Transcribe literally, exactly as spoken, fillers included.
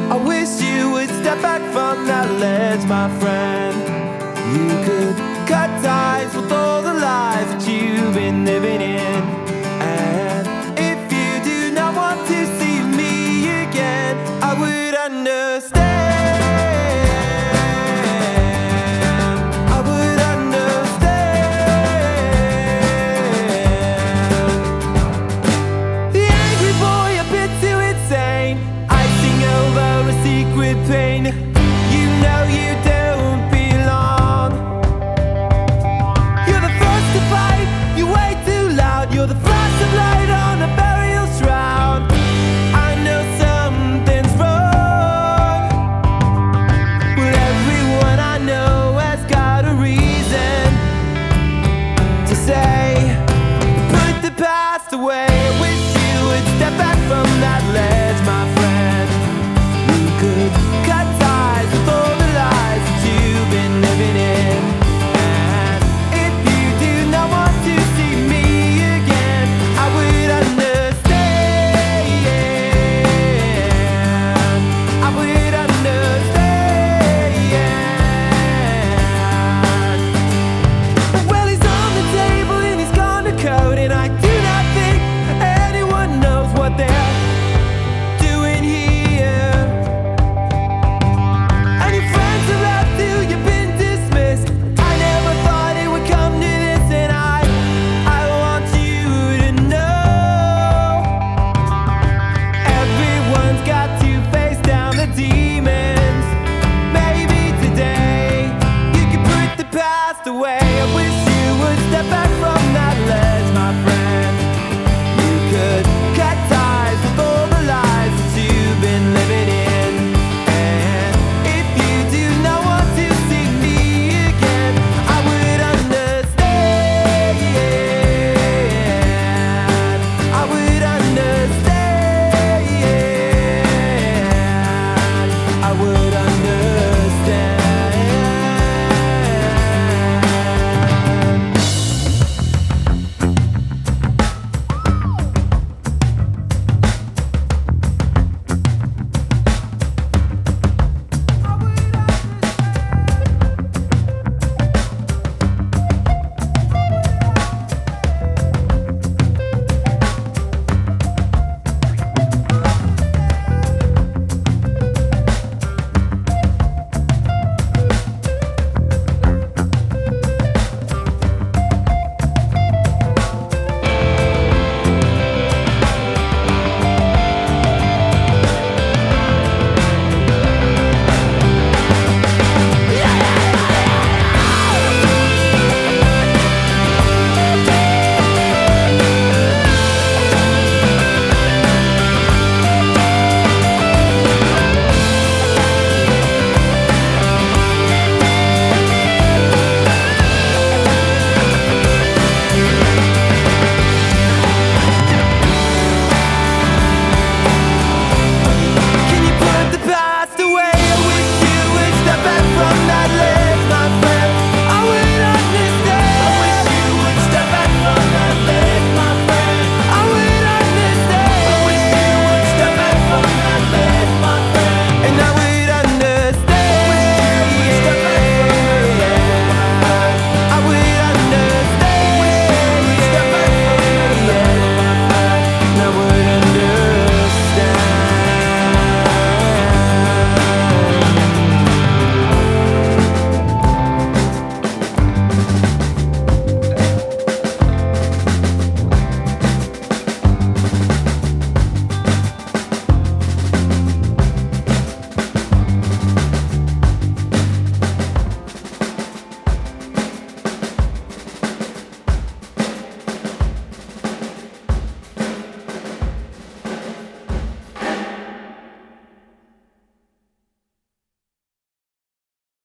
I wish you would step back from that ledge, my friend. You could cut ties with all the lies that you've been living in. And if you do not want to see me again, I would understand. I would understand. The angry boy, a bit too insane, icing over a secret pain. You know you